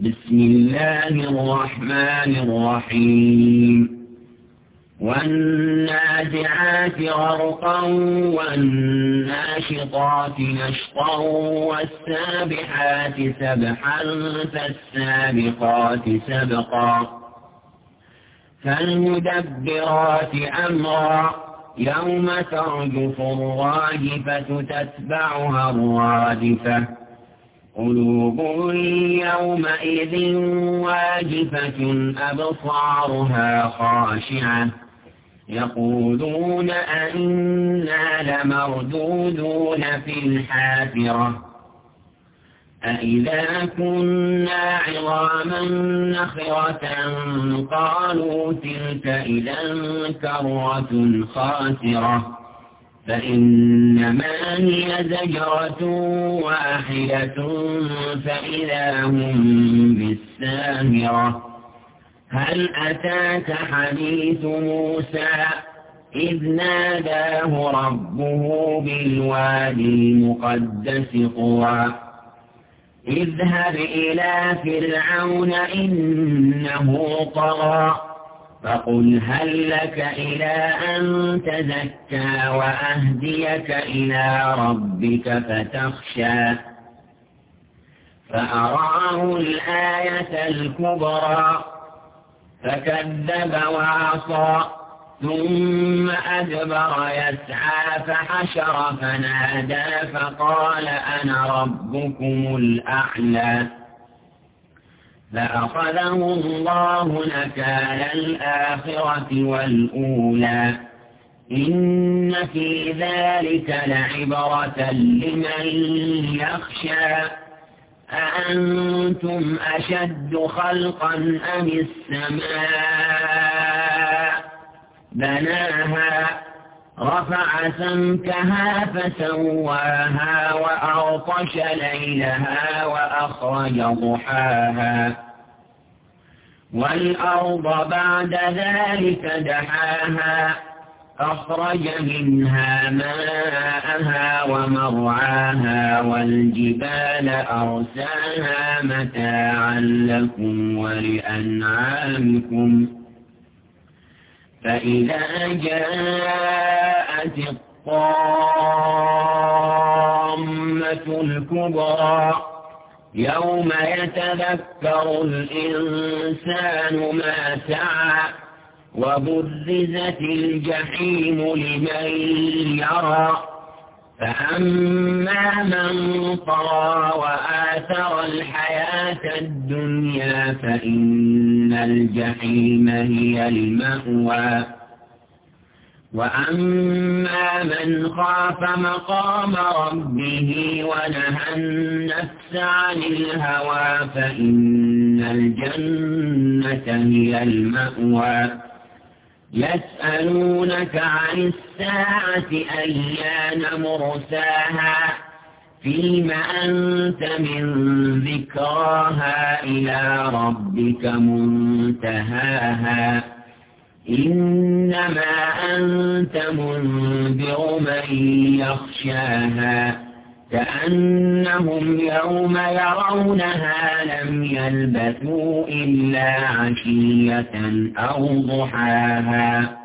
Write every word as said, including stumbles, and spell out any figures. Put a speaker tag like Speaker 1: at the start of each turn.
Speaker 1: بسم الله الرحمن الرحيم والنازعات غرقا والناشطات نشطا والسابحات سبحا فالسابقات سبقا فالمدبرات أمرا يوم ترجف الراجفة تتبعها الرادفة قلوب يومئذ واجفة أبصارها خاشعة يقولون أئنا لمردودون في الحافرة أئذا كنا عظاما نخرة قالوا تلك إذا كرة خاسرة فإنما هي زجرة واحدة فإذا هم بالساهرة هل أتاك حديث موسى إذ ناداه ربه بالوادي المقدس طوى اذهب إلى فرعون إنه طغى فقل هل لك إلى أن تزكى وأهديك إلى ربك فتخشى فأراه الآية الكبرى فكذب وعصى ثم أدبر يسعى فحشر فنادى فقال أنا ربكم الأعلى فأخذه الله نكال الآخرة والأولى إن في ذلك لعبرة لمن يخشى أأنتم أشد خلقا أم السماء بناها رفع سمكها فسواها وأغطش ليلها وأخرج ضحاها والأرض بعد ذلك دحاها أخرج منها ماءها ومرعاها والجبال أرساها متاعا لكم ولأنعامكم فإذا جاءت الطامة الكبرى يوم يتذكر الإنسان ما سعى وبرزت الجحيم لمن يرى فأما من طغى وآثر الحياة الدنيا فإن الجحيم هي المأوى وأما من خاف مقام ربه ونهى النفس عن الهوى فإن الجنة هي المأوى يسألونك عن الساعة أيان مرساها فيما أنت من ذكراها إلى ربك منتهاها إنما أنت منذر من يخشاها كأنهم يوم يرونها لم يلبثوا إلا عشية أو ضحاها